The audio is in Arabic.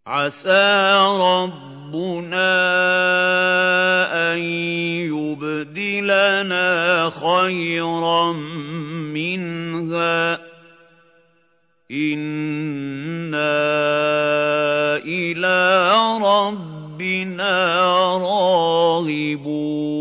عَسَىٰ رَبُّنَا أَن يُبْدِلَنَا خَيْرًا مِّنْهَا ۚ إِنَّا إِلَىٰ رَبِّنَا رَاغِبُونَ